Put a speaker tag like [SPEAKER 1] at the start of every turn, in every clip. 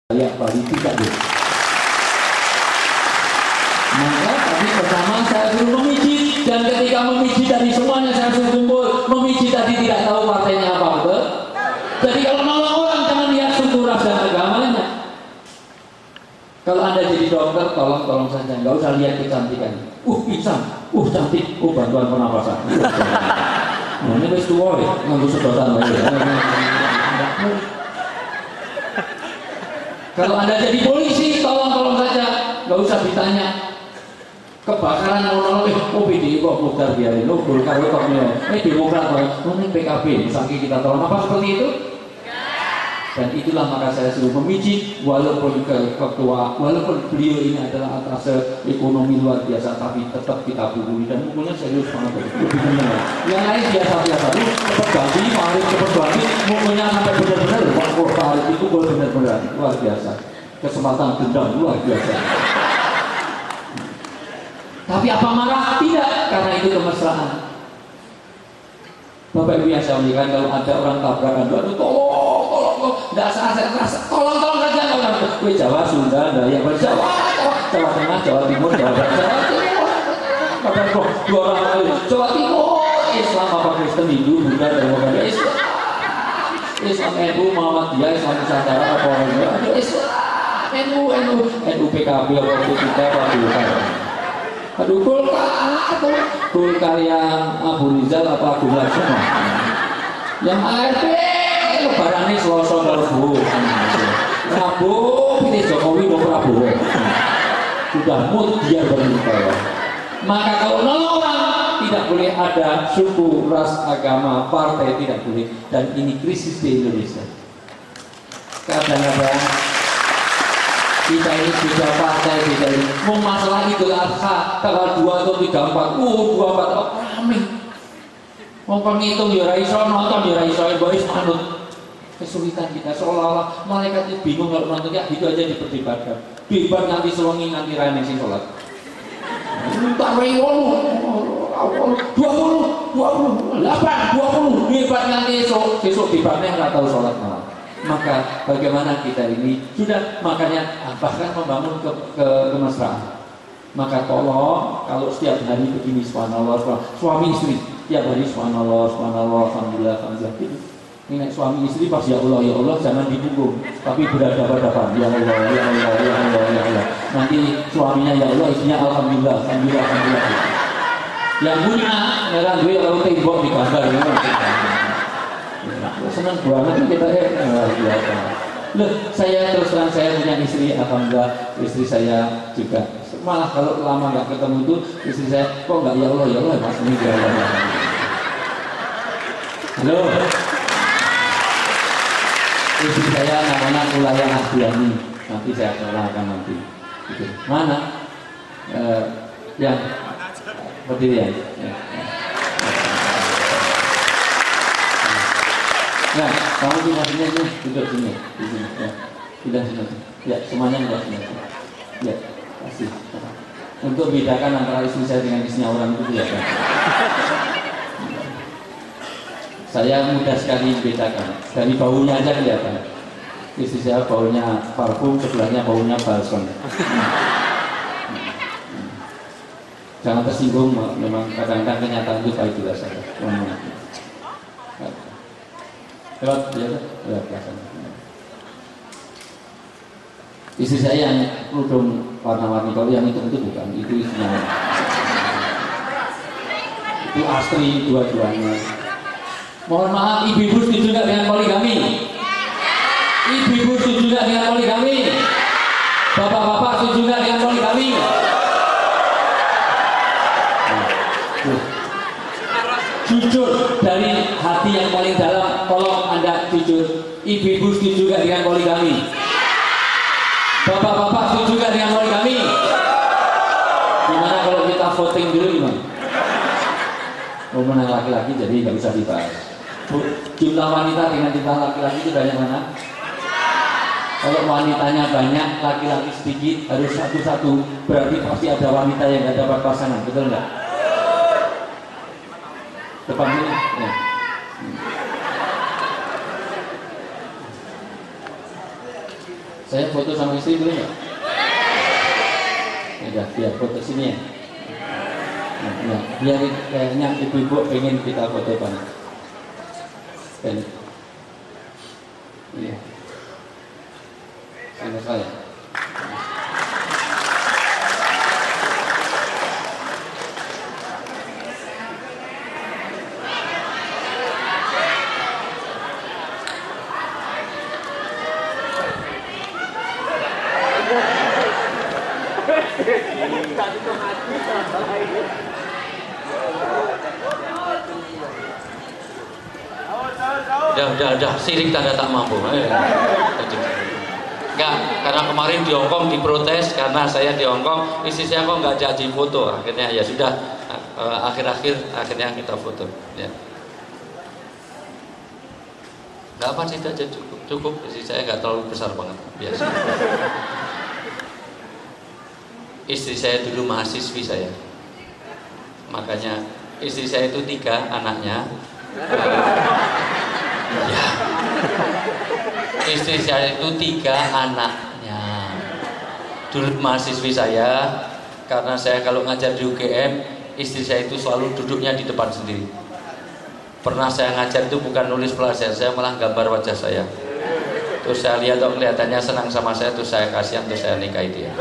[SPEAKER 1] layak Bali tidak deh. Maka tadi pertama saya suruh memijit, dan ketika memijit tadi semuanya saya suruh kumpul. Memijit tadi tidak tahu partainya apa, betul? Jadi kalau nolong orang jangan lihat suku, ras dan agamanya. Kalau Anda jadi dokter, tolong saja, nggak usah lihat kecantikan. Pingsan, cantik, bantuan pernapasan. Nah, ini wis tuwa ya, nganggo sedotan wae. Kalau Anda jadi polisi, tolong saja, nggak usah ditanya. Kebakaran mau PD kok Golkar biarin, Golkar kok Demokrat kok, ini PKB, saking kita tolong apa seperti itu? Dan itulah maka saya suruh memijit, walaupun ketua, walaupun beliau ini adalah atas ekonomi luar biasa, tapi tetap kita pukuli, dan pukulnya serius banget. Yang lain biasa-biasa, cepat ganti, mari cepat ganti, pukulnya sampai benar-benar, Pak Farid itu benar-benar luar biasa, kesempatan dendam luar biasa. Tapi apa marah? Tidak, karena itu kemesraan. Bapak Ibu yang saya muliakan, kalau ada orang tabrakan, aduh tolong, tidak rasa, tolong saja orang. Jawa, Sunda, Dayak, Jawa Tengah, Jawa Timur, Jawa Barat, Jawa Timur. Bapak Ibu, dua orang lain, Jawa Timur, Islam apa Kristen, Hindu, Buddha, Demokrat, Islam, NU, Muhammadiyah, Islam Nusantara, apa orang itu, Islam, NU, PKB, apa P3, apa Golkar. Aduh, Golkar yang Abu Rizal apa Abu Laksono, yang ARP lebaran ini Selasa Rabu pilih Jokowi mau Prabowo, sudah mood dia bernikah. Maka kalau nolong orang tidak boleh ada suku, ras, agama, partai, tidak boleh. Dan ini krisis di Indonesia. Kadang-kadang kita ini beda partai, beda ini. Mau masalah Idul Adha tanggal 2 atau 34, 24 rame. Mau penghitung ya raiso, nonton ya raiso, boys manut. Kesulitan kita seolah-olah malaikat itu bingung kalau nontonnya gitu aja diperdebatkan. Bibar nganti selongi nganti rame sing sholat. Tak rei 20, 8, 20, bibar nganti besok bibarnya nggak tahu sholat malam. Maka bagaimana kita ini sudah, makanya bahkan membangun kemesraan. Maka tolong kalau setiap hari begini subhanallah, suami istri tiap hari subhanallah, alhamdulillah gitu. Ini suami istri pas ya Allah jangan dipunggung, tapi berhadapan-hadapan ya Allah. Nanti suaminya ya Allah, istrinya alhamdulillah. Yang punya merah duit kalau tembok di gambar senang banget kita biasa. Loh, saya terus terang saya punya istri, alhamdulillah istri saya juga. Malah kalau lama nggak ketemu itu istri saya kok nggak ya Allah mas ini ya Allah. Halo, istri saya namanya Ulaya Asdiani, nanti saya kenalkan nanti. Gitu. Mana? Yang berdiri ya. Nah, kamu pindah sini aja, duduk sini, di sini, ya, pindah sini, ya, semuanya pindah sini, ya, kasih. Untuk bedakan antara istri saya dengan istrinya orang itu ya, kan? Saya mudah sekali membedakan, dari baunya aja kelihatan. Istri saya baunya parfum, sebelahnya baunya balsam. Jangan tersinggung, memang kadang-kadang kenyataan itu baik juga saya. Lewat belakang. Istri saya yang kerudung warna-warni, kalau yang itu bukan, itu istrinya. Itu Astri dua-duanya. Mohon maaf, ibu-ibu setuju nggak dengan poligami? Ibu-ibu setuju nggak dengan poligami? Bapak-bapak setuju nggak dengan poligami? Jujur dari hati yang paling dalam, tolong Anda jujur. Ibu-ibu setuju gak dengan poligami? Bapak-bapak setuju gak dengan poligami? Gimana kalau kita voting dulu gimana? Mau menang laki-laki jadi gak bisa dibahas. Jumlah wanita dengan jumlah laki-laki itu banyak mana? Kalau wanitanya banyak, laki-laki sedikit, harus satu-satu. Berarti pasti ada wanita yang gak dapat pasangan, betul nggak? Depan sini ya. Saya foto sama istri boleh nggak? Ada, biar foto sini ya. Nah, biar kayaknya ibu-ibu pengen kita foto banget. Iya. Sama saya. Udah, sirik tanda tak mampu. Enggak, karena kemarin di Hongkong diprotes karena saya di Hongkong, istri saya kok nggak jadi foto. Akhirnya ya sudah, akhirnya kita foto. Ya. Nggak apa sih, aja cukup. Istri saya nggak terlalu besar banget, biasa. Istri saya dulu mahasiswi saya, makanya istri saya itu 3 anaknya. Ya. Istri saya itu 3 anaknya. Dulu mahasiswi saya, karena saya kalau ngajar di UGM, istri saya itu selalu duduknya di depan sendiri. Pernah saya ngajar itu bukan nulis pelajaran, saya malah gambar wajah saya. Terus saya lihat kelihatannya senang sama saya, terus saya kasihan, terus saya nikahi dia.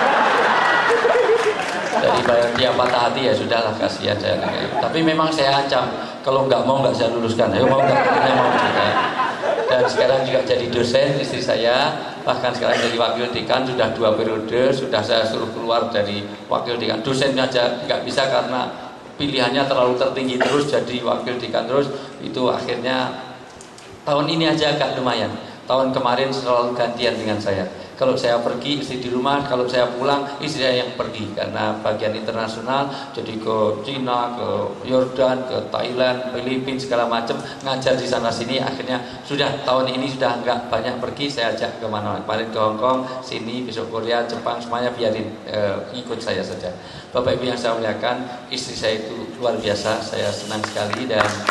[SPEAKER 1] Dari bayang dia patah hati, ya sudahlah, kasihan saya nikahi. Tapi memang saya ancam, kalau nggak mau nggak saya luluskan. Ayo mau nggak? Mau juga. Dan sekarang juga jadi dosen istri saya, bahkan sekarang jadi wakil dekan, sudah 2 periode, sudah saya suruh keluar dari wakil dekan. Dosen aja nggak bisa karena pilihannya terlalu tertinggi terus, jadi wakil dekan terus. Itu akhirnya tahun ini aja agak lumayan. Tahun kemarin selalu gantian dengan saya. Kalau saya pergi, istri di rumah. Kalau saya pulang, istri saya yang pergi. Karena bagian internasional, jadi ke Cina, ke Yordan, ke Thailand, Filipina, segala macam, ngajar di sana sini. Akhirnya sudah tahun ini sudah nggak banyak pergi. Saya ajak kemana? Kemarin ke Hongkong, sini, besok Korea, Jepang, semuanya biarin ikut saya saja. Bapak Ibu yang saya muliakan, istri saya itu luar biasa. Saya senang sekali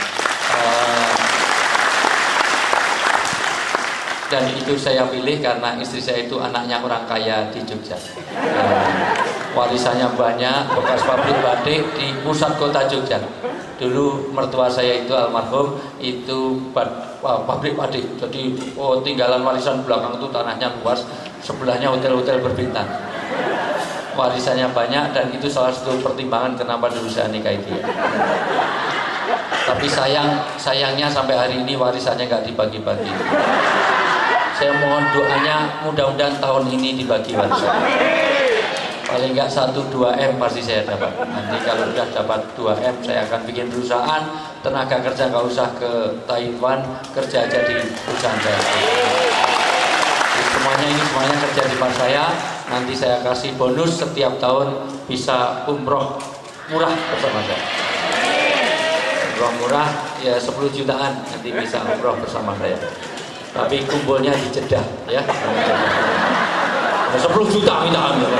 [SPEAKER 1] dan itu saya pilih karena istri saya itu anaknya orang kaya di Jogja. Warisannya banyak, bekas pabrik batik di pusat kota Jogja. Dulu mertua saya itu almarhum itu pabrik batik. Jadi tinggalan warisan belakang itu tanahnya luas, sebelahnya hotel-hotel berbintang. Warisannya banyak dan itu salah satu pertimbangan kenapa dulu saya nikahi dia. Tapi sayangnya sampai hari ini warisannya nggak dibagi-bagi. Saya mohon doanya, mudah-mudahan tahun ini dibagi warisan. Paling enggak 1-2 M pasti saya dapat. Nanti kalau sudah dapat 2 M, saya akan bikin perusahaan, tenaga kerja nggak usah ke Taiwan, kerja aja di perusahaan saya. Semuanya kerja di tempat saya. Nanti saya kasih bonus setiap tahun bisa umroh murah bersama saya. Umroh murah ya 10 jutaan nanti bisa umroh bersama saya. Tapi kumpulnya di Jeddah ya. 10 juta minta ambil.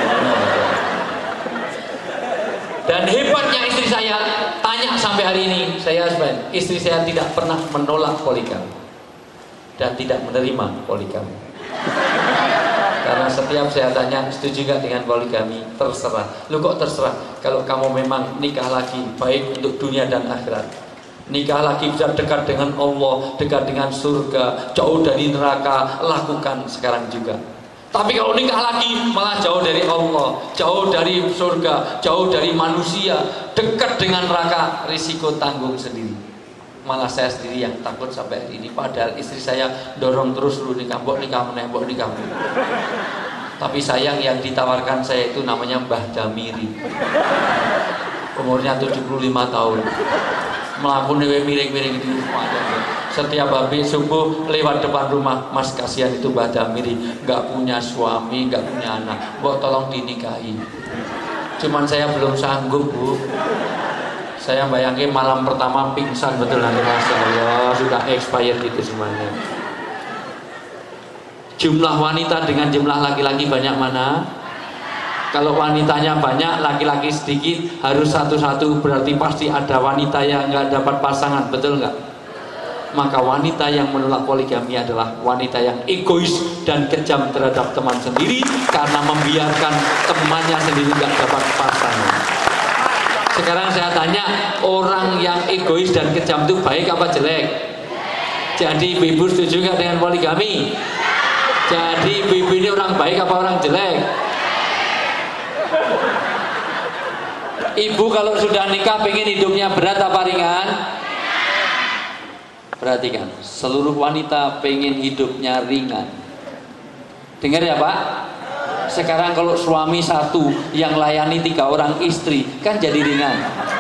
[SPEAKER 1] Dan hebatnya istri saya, tanya sampai hari ini, istri saya tidak pernah menolak poligami dan tidak menerima poligami. Karena setiap saya tanya, setuju gak dengan poligami? Terserah. Lu kok terserah? Kalau kamu memang nikah lagi baik untuk dunia dan akhirat, nikah lagi bisa dekat dengan Allah, dekat dengan surga, jauh dari neraka, lakukan sekarang juga. Tapi kalau nikah lagi malah jauh dari Allah, jauh dari surga, jauh dari manusia, dekat dengan neraka, risiko tanggung sendiri. Malah saya sendiri yang takut sampai hari ini. Padahal istri saya dorong terus, lu nikah, mbok nikah meneh, mbok nikah. Tapi sayang yang ditawarkan saya itu namanya Mbah Damiri. Umurnya 75 tahun. Melakukan miring-miring itu setiap habis subuh lewat depan rumah, Mas kasihan itu Mbah Damiri, nggak punya suami, nggak punya anak, mbok tolong dinikahi. Cuman saya belum sanggup, Bu. Saya bayangin malam pertama pingsan betul nanti, Masya Allah, sudah expired gitu semuanya. Jumlah wanita dengan jumlah laki-laki banyak mana? Kalau wanitanya banyak, laki-laki sedikit, harus satu-satu, berarti pasti ada wanita yang nggak dapat pasangan, betul nggak? maka wanita yang menolak poligami adalah wanita yang egois dan kejam terhadap teman sendiri karena membiarkan temannya sendiri nggak dapat pasangan. Sekarang saya tanya, orang yang egois dan kejam itu baik apa jelek? Jadi ibu setuju nggak dengan poligami? Jadi ibu ini orang baik apa orang jelek? Ibu kalau sudah nikah pengen hidupnya berat apa ringan? Perhatikan, seluruh wanita pengen hidupnya ringan. Dengar ya Pak? Sekarang kalau suami satu yang layani 3 orang istri, kan jadi ringan.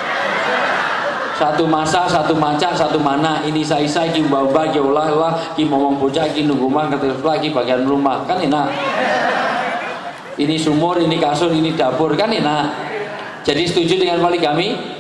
[SPEAKER 1] Satu masak, satu macak, satu mana. Ini saya ki mbak ki olah, ki ngomong bocah, ki nunggu mah, lagi bagian rumah, kan enak. Ini sumur, ini kasur, ini dapur, kan enak. Jadi setuju dengan poligami?